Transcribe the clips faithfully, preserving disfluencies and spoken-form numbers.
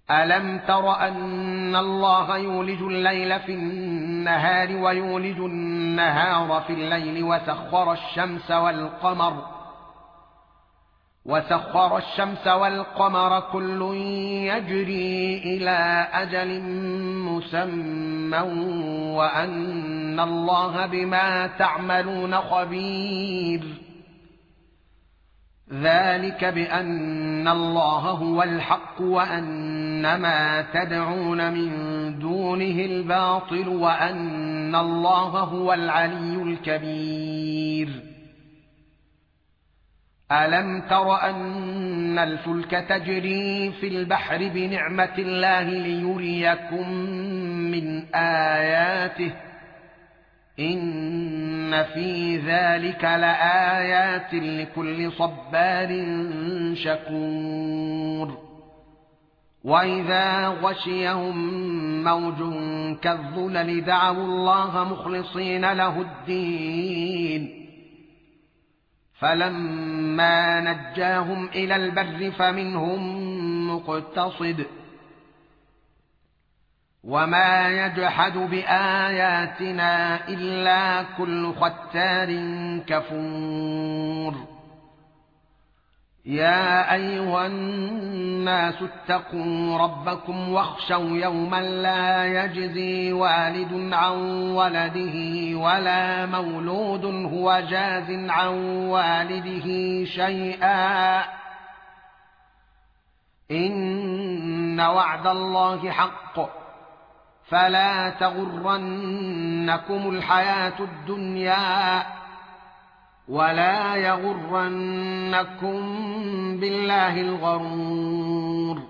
ألم تر أن الله يولج الليل في النهار ويولج النهار في الليل وسخر الشمس والقمر وسخر الشمس والقمر كل يجري إلى أجل مسمى وأن الله بما تعملون خبير ذلك بأن الله هو الحق وأن ما تدعون من دونه الباطل وأن الله هو العلي الكبير ألم تر أن الفلك تجري في البحر بنعمة الله ليريكم من آياته إن في ذلك لآيات لكل صبار شكور وإذا غشيهم موج كالظلل دعوا الله مخلصين له الدين فلما نجاهم إلى البر فمنهم مقتصد وما يجحد بآياتنا إلا كل ختار كفور يا أيها الناس اتقوا ربكم واخشوا يوما لا يجزي والد عن ولده ولا مولود هو جاز عن والده شيئا إن وعد الله حق فلا تغرنكم الحياة الدنيا ولا يغرنكم بالله الغرور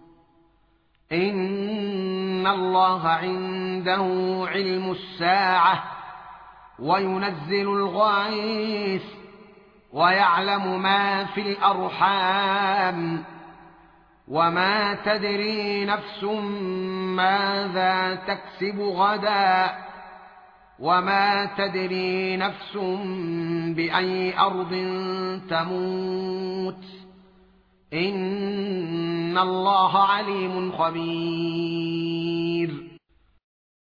إن الله عنده علم الساعة وينزل الغيث ويعلم ما في الأرحام وما تدري نفس ماذا تكسب غدا وما تدري نفس بأي أرض تموت إن الله عليم خبير